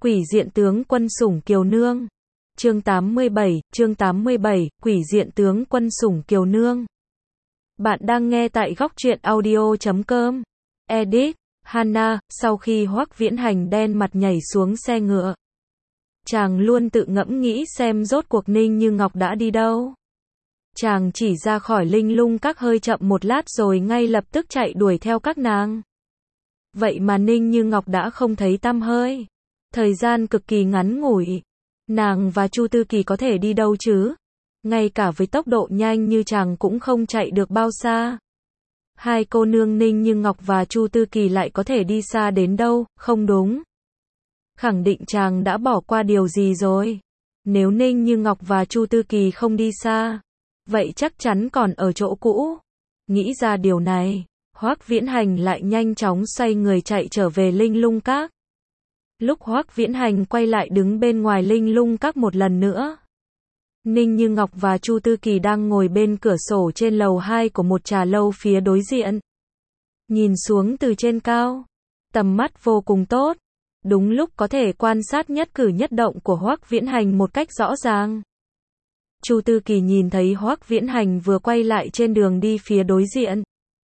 Quỷ diện tướng quân Sủng Kiều Nương. Chương 87, Quỷ diện tướng quân Sủng Kiều Nương. Bạn đang nghe tại góc truyện audio.com. Edit, Hana. Sau khi Hoắc Viễn Hành đen mặt nhảy xuống xe ngựa, chàng luôn tự ngẫm nghĩ xem rốt cuộc Ninh Như Ngọc đã đi đâu. Chàng chỉ ra khỏi Linh Lung Các hơi chậm một lát rồi ngay lập tức chạy đuổi theo các nàng. Vậy mà Ninh Như Ngọc đã không thấy tăm hơi. Thời gian cực kỳ ngắn ngủi. Nàng và Chu Tư Kỳ có thể đi đâu chứ? Ngay cả với tốc độ nhanh như chàng cũng không chạy được bao xa. Hai cô nương Ninh Như Ngọc và Chu Tư Kỳ lại có thể đi xa đến đâu? Không đúng. Khẳng định chàng đã bỏ qua điều gì rồi. Nếu Ninh Như Ngọc và Chu Tư Kỳ không đi xa, vậy chắc chắn còn ở chỗ cũ. Nghĩ ra điều này, Hoắc Viễn Hành lại nhanh chóng xoay người chạy trở về Linh Lung Các. Lúc Hoắc Viễn Hành quay lại đứng bên ngoài Linh Lung Các một lần nữa, Ninh Như Ngọc và Chu Tư Kỳ đang ngồi bên cửa sổ trên lầu 2 của một trà lâu phía đối diện. Nhìn xuống từ trên cao, tầm mắt vô cùng tốt, đúng lúc có thể quan sát nhất cử nhất động của Hoắc Viễn Hành một cách rõ ràng. Chu Tư Kỳ nhìn thấy Hoắc Viễn Hành vừa quay lại trên đường đi phía đối diện,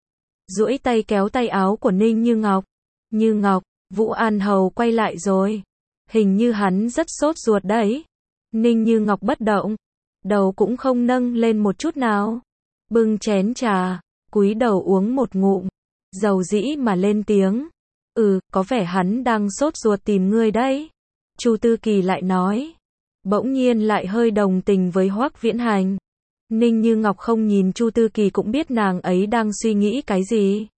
duỗi tay kéo tay áo của Ninh Như Ngọc. Như Ngọc, Vũ An Hầu quay lại rồi. Hình như hắn rất sốt ruột đấy. Ninh Như Ngọc bất động, đầu cũng không nâng lên một chút nào. Bưng chén trà, cúi đầu uống một ngụm, dầu dĩ mà lên tiếng. Có vẻ hắn đang sốt ruột tìm ngươi đấy. Chu Tư Kỳ lại nói. Bỗng nhiên lại hơi đồng tình với Hoắc Viễn Hành. Ninh Như Ngọc không nhìn Chu Tư Kỳ cũng biết nàng ấy đang suy nghĩ cái gì.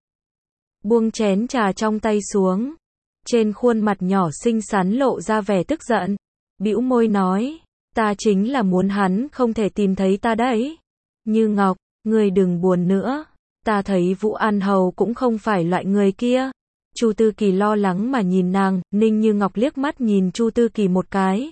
Buông chén trà trong tay xuống. Trên khuôn mặt nhỏ xinh xắn lộ ra vẻ tức giận. Bĩu môi nói. Ta chính là muốn hắn không thể tìm thấy ta đấy. Như Ngọc, ngươi đừng buồn nữa. Ta thấy Vũ An Hầu cũng không phải loại người kia. Chu Tư Kỳ lo lắng mà nhìn nàng. Ninh Như Ngọc liếc mắt nhìn Chu Tư Kỳ một cái,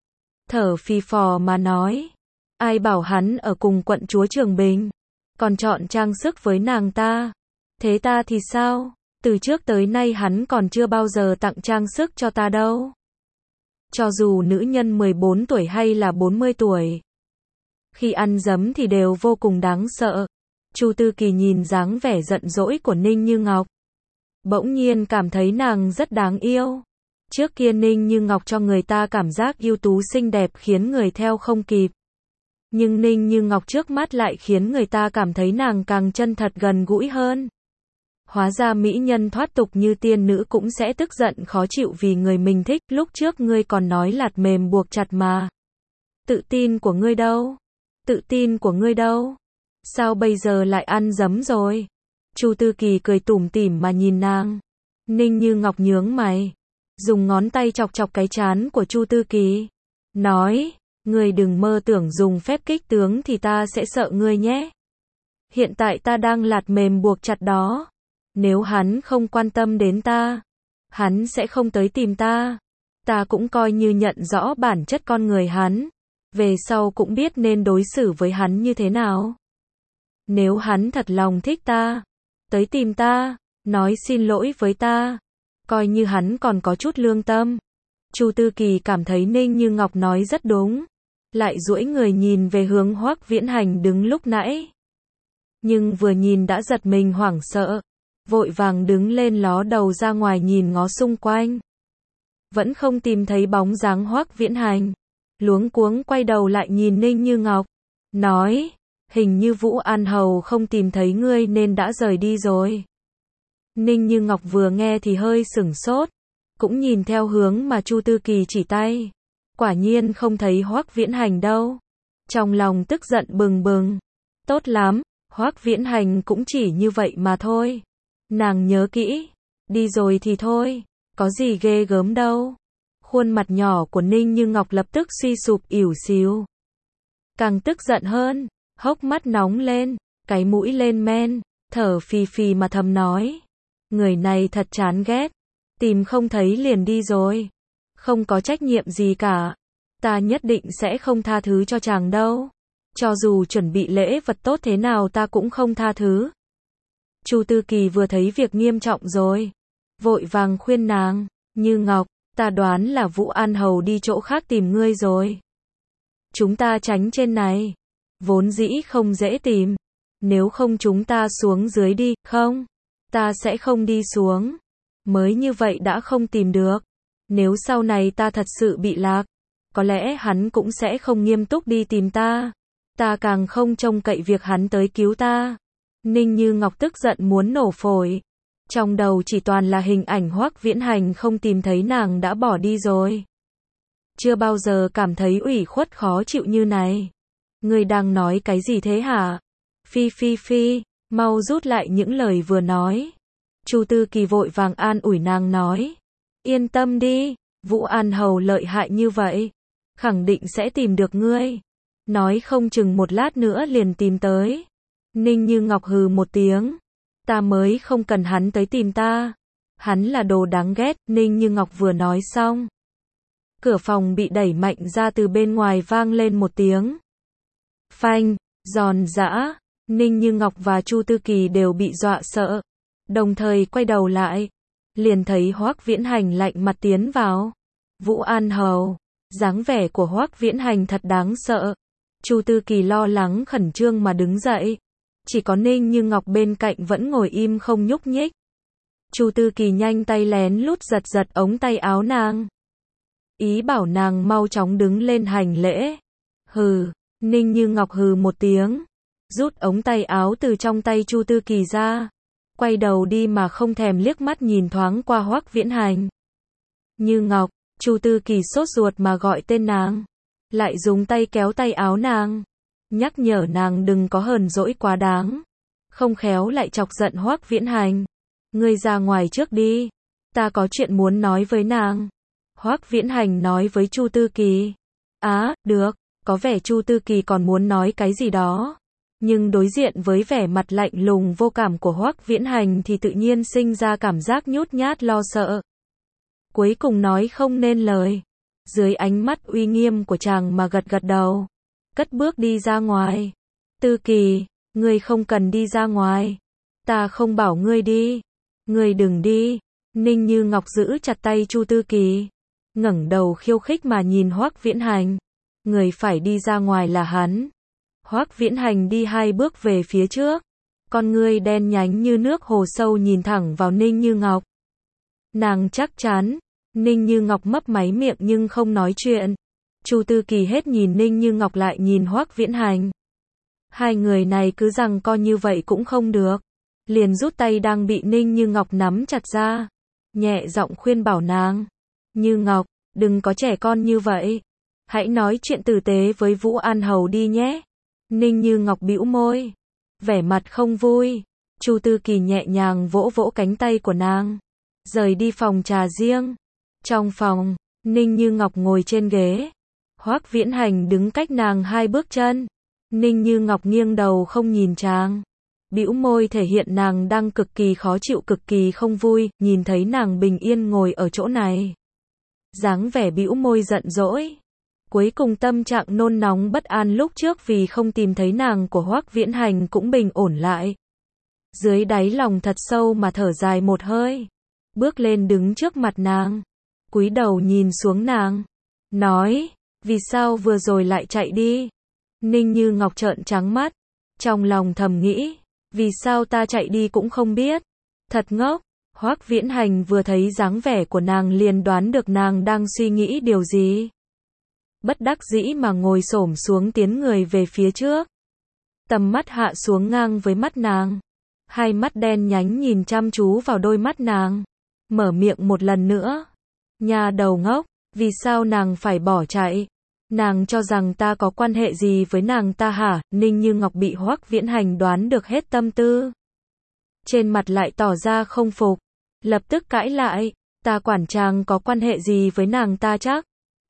thở phì phò mà nói. Ai bảo hắn ở cùng quận chúa Trường Bình, còn chọn trang sức với nàng ta. Thế ta thì sao? Từ trước tới nay hắn còn chưa bao giờ tặng trang sức cho ta đâu. Cho dù nữ nhân 14 tuổi hay là 40 tuổi, khi ăn dấm thì đều vô cùng đáng sợ. Chu Tư Kỳ nhìn dáng vẻ giận dỗi của Ninh Như Ngọc, bỗng nhiên cảm thấy nàng rất đáng yêu. Trước kia Ninh Như Ngọc cho người ta cảm giác ưu tú xinh đẹp khiến người theo không kịp. Nhưng Ninh Như Ngọc trước mắt lại khiến người ta cảm thấy nàng càng chân thật gần gũi hơn. Hóa ra mỹ nhân thoát tục như tiên nữ cũng sẽ tức giận khó chịu vì người mình thích. Lúc trước ngươi còn nói lạt mềm buộc chặt mà. Tự tin của ngươi đâu? Tự tin của ngươi đâu? Sao bây giờ lại ăn dấm rồi? Chu Tư Kỳ cười tủm tỉm mà nhìn nàng. Ninh Như Ngọc nhướng mày, dùng ngón tay chọc chọc cái trán của Chu Tư Kỳ, nói, ngươi đừng mơ tưởng dùng phép kích tướng thì ta sẽ sợ ngươi nhé. Hiện tại ta đang lạt mềm buộc chặt đó. Nếu hắn không quan tâm đến ta, hắn sẽ không tới tìm ta. Ta cũng coi như nhận rõ bản chất con người hắn. Về sau cũng biết nên đối xử với hắn như thế nào. Nếu hắn thật lòng thích ta, tới tìm ta, nói xin lỗi với ta, coi như hắn còn có chút lương tâm. Chu Tư Kỳ cảm thấy Ninh Như Ngọc nói rất đúng, lại duỗi người nhìn về hướng Hoắc Viễn Hành đứng lúc nãy. Nhưng vừa nhìn đã giật mình hoảng sợ, vội vàng đứng lên ló đầu ra ngoài nhìn ngó xung quanh. Vẫn không tìm thấy bóng dáng Hoắc Viễn Hành, luống cuống quay đầu lại nhìn Ninh Như Ngọc, nói, hình như Vũ An Hầu không tìm thấy ngươi nên đã rời đi rồi. Ninh Như Ngọc vừa nghe thì hơi sửng sốt, cũng nhìn theo hướng mà Chu Tư Kỳ chỉ tay. Quả nhiên không thấy Hoắc Viễn Hành đâu. Trong lòng tức giận bừng bừng. Tốt lắm, Hoắc Viễn Hành cũng chỉ như vậy mà thôi. Nàng nhớ kỹ, đi rồi thì thôi, có gì ghê gớm đâu. Khuôn mặt nhỏ của Ninh Như Ngọc lập tức suy sụp ỉu xìu. Càng tức giận hơn, hốc mắt nóng lên, cái mũi lên men, thở phì phì mà thầm nói. Người này thật chán ghét, tìm không thấy liền đi rồi, không có trách nhiệm gì cả. Ta nhất định sẽ không tha thứ cho chàng đâu. Cho dù chuẩn bị lễ vật tốt thế nào ta cũng không tha thứ. Chu Tư Kỳ vừa thấy việc nghiêm trọng rồi, vội vàng khuyên nàng, Như Ngọc, Ta đoán là Vũ An Hầu đi chỗ khác tìm ngươi rồi. Chúng ta tránh trên này. Vốn dĩ không dễ tìm. Nếu không chúng ta xuống dưới đi, không? Ta sẽ không đi xuống. Mới như vậy đã không tìm được. Nếu sau này ta thật sự bị lạc, có lẽ hắn cũng sẽ không nghiêm túc đi tìm ta. Ta càng không trông cậy việc hắn tới cứu ta. Ninh Như Ngọc tức giận muốn nổ phổi. Trong đầu chỉ toàn là hình ảnh Hoắc Viễn Hành không tìm thấy nàng đã bỏ đi rồi. Chưa bao giờ cảm thấy ủy khuất khó chịu như này. Ngươi đang nói cái gì thế hả? Phi phi phi, mau rút lại những lời vừa nói. Chu Tư Kỳ vội vàng an ủi nàng nói. Yên tâm đi, Vũ An Hầu lợi hại như vậy. Khẳng định sẽ tìm được ngươi. Nói không chừng một lát nữa liền tìm tới. Ninh Như Ngọc hừ một tiếng. Ta mới không cần hắn tới tìm ta. Hắn là đồ đáng ghét. Ninh Như Ngọc vừa nói xong. Cửa phòng bị đẩy mạnh ra, từ bên ngoài vang lên một tiếng. Phanh, giòn giã. Ninh Như Ngọc và Chu Tư Kỳ đều bị dọa sợ. Đồng thời quay đầu lại. Liền thấy Hoắc Viễn Hành lạnh mặt tiến vào. Vũ An Hầu. Dáng vẻ của Hoắc Viễn Hành thật đáng sợ. Chu Tư Kỳ lo lắng khẩn trương mà đứng dậy. Chỉ có Ninh Như Ngọc bên cạnh vẫn ngồi im không nhúc nhích. Chu Tư Kỳ nhanh tay lén lút giật giật ống tay áo nàng. Ý bảo nàng mau chóng đứng lên hành lễ. Hừ, Ninh Như Ngọc hừ một tiếng. Rút ống tay áo từ trong tay Chu Tư Kỳ ra. Quay đầu đi mà không thèm liếc mắt nhìn thoáng qua Hoắc Viễn Hành. Như Ngọc, Chu Tư Kỳ sốt ruột mà gọi tên nàng. Lại dùng tay kéo tay áo nàng. Nhắc nhở nàng đừng có hờn dỗi quá đáng. Không khéo lại chọc giận Hoắc Viễn Hành. Ngươi ra ngoài trước đi. Ta có chuyện muốn nói với nàng. Hoắc Viễn Hành nói với Chu Tư Kỳ. Được. Có vẻ Chu Tư Kỳ còn muốn nói cái gì đó. Nhưng đối diện với vẻ mặt lạnh lùng vô cảm của Hoắc Viễn Hành thì tự nhiên sinh ra cảm giác nhút nhát lo sợ. Cuối cùng nói không nên lời. Dưới ánh mắt uy nghiêm của chàng mà gật gật đầu. Cất bước đi ra ngoài. Tư Kỳ, ngươi không cần đi ra ngoài. Ta không bảo ngươi đi. Ngươi đừng đi. Ninh Như Ngọc giữ chặt tay Chu Tư Kỳ. Ngẩng đầu khiêu khích mà nhìn Hoắc Viễn Hành. Người phải đi ra ngoài là hắn. Hoắc Viễn Hành đi 2 bước về phía trước. Con ngươi đen nhánh như nước hồ sâu nhìn thẳng vào Ninh Như Ngọc. Nàng chắc chắn. Ninh Như Ngọc mấp máy miệng nhưng không nói chuyện. Chu Tư Kỳ hết nhìn Ninh Như Ngọc lại nhìn Hoắc Viễn Hành. Hai người này cứ giằng co như vậy cũng không được. Liền rút tay đang bị Ninh Như Ngọc nắm chặt ra. Nhẹ giọng khuyên bảo nàng. Như Ngọc, đừng có trẻ con như vậy. Hãy nói chuyện tử tế với Vũ An Hầu đi nhé. Ninh Như Ngọc bĩu môi. Vẻ mặt không vui. Chu Tư Kỳ nhẹ nhàng vỗ vỗ cánh tay của nàng. Rời đi phòng trà riêng. Trong phòng, Ninh Như Ngọc ngồi trên ghế. Hoắc Viễn Hành đứng cách nàng 2 bước chân. Ninh Như Ngọc nghiêng đầu không nhìn chàng. Bĩu môi thể hiện nàng đang cực kỳ khó chịu, cực kỳ không vui, nhìn thấy nàng bình yên ngồi ở chỗ này. Dáng vẻ bĩu môi giận dỗi. Cuối cùng tâm trạng nôn nóng bất an lúc trước vì không tìm thấy nàng của Hoắc Viễn Hành cũng bình ổn lại. Dưới đáy lòng thật sâu mà thở dài một hơi. Bước lên đứng trước mặt nàng. Cúi đầu nhìn xuống nàng. Nói, vì sao vừa rồi lại chạy đi? Ninh Như Ngọc trợn trắng mắt. Trong lòng thầm nghĩ, vì sao ta chạy đi cũng không biết. Thật ngốc. Hoắc Viễn Hành vừa thấy dáng vẻ của nàng liền đoán được nàng đang suy nghĩ điều gì. Bất đắc dĩ mà ngồi xổm xuống tiến người về phía trước. Tầm mắt hạ xuống ngang với mắt nàng. Hai mắt đen nhánh nhìn chăm chú vào đôi mắt nàng. Mở miệng một lần nữa. Nhà đầu ngốc, vì sao nàng phải bỏ chạy? Nàng cho rằng ta có quan hệ gì với nàng ta hả? Ninh Như Ngọc bị Hoắc Viễn Hành đoán được hết tâm tư. Trên mặt lại tỏ ra không phục. Lập tức cãi lại. Ta quản chàng có quan hệ gì với nàng ta chắc?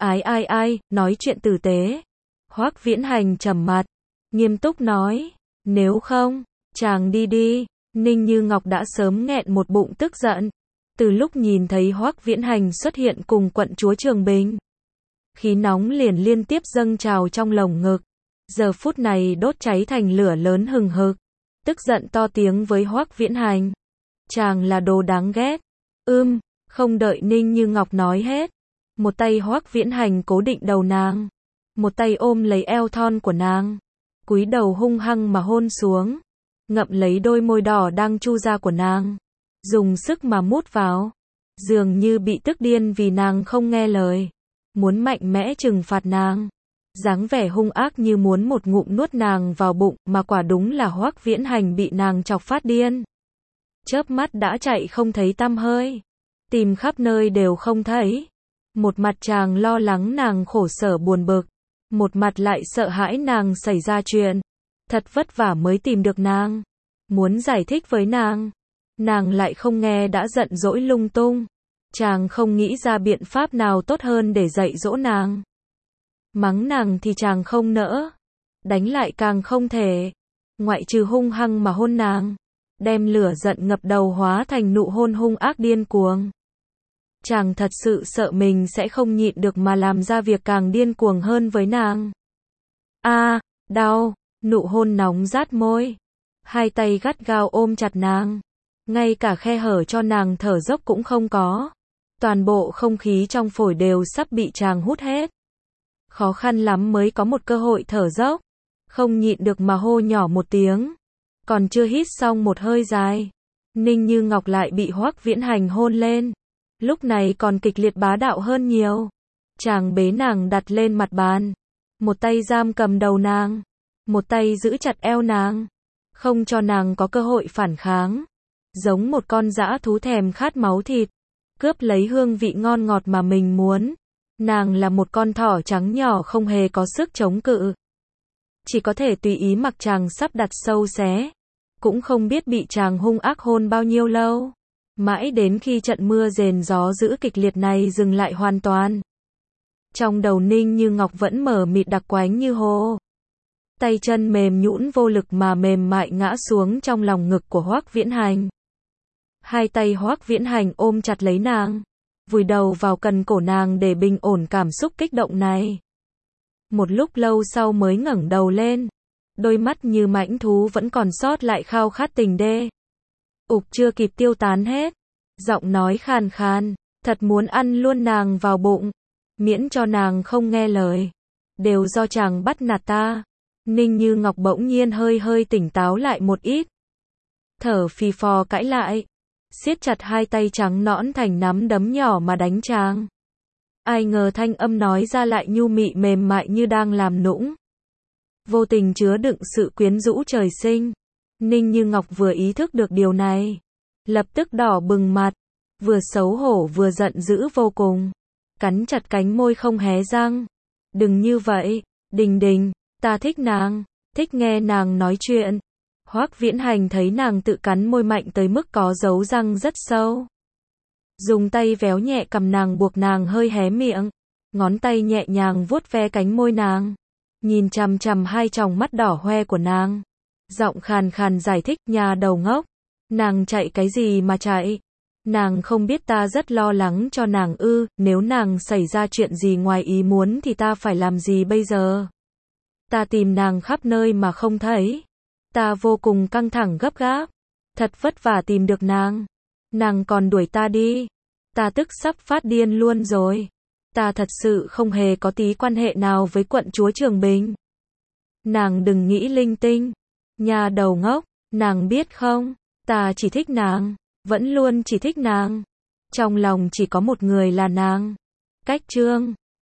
Ai, nói chuyện tử tế. Hoắc Viễn Hành trầm mặt. Nghiêm túc nói. Nếu không, chàng đi đi. Ninh Như Ngọc đã sớm nghẹn một bụng tức giận. Từ lúc nhìn thấy Hoắc Viễn Hành xuất hiện cùng quận chúa Trường Bình. Khí nóng liền liên tiếp dâng trào trong lồng ngực. Giờ phút này đốt cháy thành lửa lớn hừng hực. Tức giận to tiếng với Hoắc Viễn Hành. Chàng là đồ đáng ghét. Không đợi Ninh Như Ngọc nói hết. Một tay Hoắc Viễn Hành cố định đầu nàng, một tay ôm lấy eo thon của nàng, cúi đầu hung hăng mà hôn xuống, ngậm lấy đôi môi đỏ đang chu ra của nàng, dùng sức mà mút vào, dường như bị tức điên vì nàng không nghe lời, muốn mạnh mẽ trừng phạt nàng, dáng vẻ hung ác như muốn một ngụm nuốt nàng vào bụng, mà quả đúng là Hoắc Viễn Hành bị nàng chọc phát điên. Chớp mắt đã chạy không thấy tăm hơi, tìm khắp nơi đều không thấy. Một mặt chàng lo lắng nàng khổ sở buồn bực, một mặt lại sợ hãi nàng xảy ra chuyện, thật vất vả mới tìm được nàng, muốn giải thích với nàng lại không nghe đã giận dỗi lung tung. Chàng không nghĩ ra biện pháp nào tốt hơn để dạy dỗ nàng. Mắng nàng thì chàng không nỡ, đánh lại càng không thể, ngoại trừ hung hăng mà hôn nàng, đem lửa giận ngập đầu hóa thành nụ hôn hung ác điên cuồng. Chàng thật sự sợ mình sẽ không nhịn được mà làm ra việc càng điên cuồng hơn với nàng. Đau, nụ hôn nóng rát môi, hai tay gắt gao ôm chặt nàng, ngay cả khe hở cho nàng thở dốc cũng không có. Toàn bộ không khí trong phổi đều sắp bị chàng hút hết. Khó khăn lắm mới có một cơ hội thở dốc, không nhịn được mà hô nhỏ một tiếng. Còn chưa hít xong một hơi dài, Ninh Như Ngọc lại bị Hoắc Viễn Hành hôn lên. Lúc này còn kịch liệt bá đạo hơn nhiều. Chàng bế nàng đặt lên mặt bàn, một tay giam cầm đầu nàng, một tay giữ chặt eo nàng, không cho nàng có cơ hội phản kháng. Giống một con dã thú thèm khát máu thịt, cướp lấy hương vị ngon ngọt mà mình muốn. Nàng là một con thỏ trắng nhỏ không hề có sức chống cự, chỉ có thể tùy ý mặc chàng sắp đặt sâu xé, cũng không biết bị chàng hung ác hôn bao nhiêu lâu, mãi đến khi trận mưa rền gió dữ kịch liệt này dừng lại hoàn toàn. Trong đầu Ninh Như Ngọc vẫn mở mịt đặc quánh như hồ, tay chân mềm nhũn vô lực mà mềm mại ngã xuống trong lòng ngực của Hoắc Viễn Hành. Hai tay Hoắc Viễn Hành ôm chặt lấy nàng, vùi đầu vào cần cổ nàng để bình ổn cảm xúc kích động này. Một lúc lâu sau mới ngẩng đầu lên, đôi mắt như mãnh thú vẫn còn sót lại khao khát tình đê. Chưa kịp tiêu tán hết, giọng nói khàn khàn, thật muốn ăn luôn nàng vào bụng, miễn cho nàng không nghe lời, đều do chàng bắt nạt ta. Ninh Như Ngọc bỗng nhiên hơi tỉnh táo lại một ít, thở phì phò cãi lại, siết chặt hai tay trắng nõn thành nắm đấm nhỏ mà đánh chàng. Ai ngờ thanh âm nói ra lại nhu mị mềm mại như đang làm nũng, vô tình chứa đựng sự quyến rũ trời sinh. Ninh Như Ngọc vừa ý thức được điều này, lập tức đỏ bừng mặt, vừa xấu hổ vừa giận dữ vô cùng, cắn chặt cánh môi không hé răng. Đừng như vậy, Đình Đình, ta thích nàng, thích nghe nàng nói chuyện. Hoắc Viễn Hành thấy nàng tự cắn môi mạnh tới mức có dấu răng rất sâu, dùng tay véo nhẹ cằm nàng buộc nàng hơi hé miệng, ngón tay nhẹ nhàng vuốt ve cánh môi nàng, nhìn chằm chằm hai tròng mắt đỏ hoe của nàng, giọng khàn khàn giải thích, nhà đầu ngốc, nàng chạy cái gì mà chạy, nàng không biết ta rất lo lắng cho nàng ư, nếu nàng xảy ra chuyện gì ngoài ý muốn thì ta phải làm gì bây giờ? Ta tìm nàng khắp nơi mà không thấy, ta vô cùng căng thẳng gấp gáp, thật vất vả tìm được nàng còn đuổi ta đi, ta tức sắp phát điên luôn rồi, ta thật sự không hề có tí quan hệ nào với quận chúa Trường Bình. Nàng đừng nghĩ linh tinh, nhà đầu ngốc, nàng biết không, ta chỉ thích nàng, vẫn luôn chỉ thích nàng, trong lòng chỉ có một người là nàng. Cách chương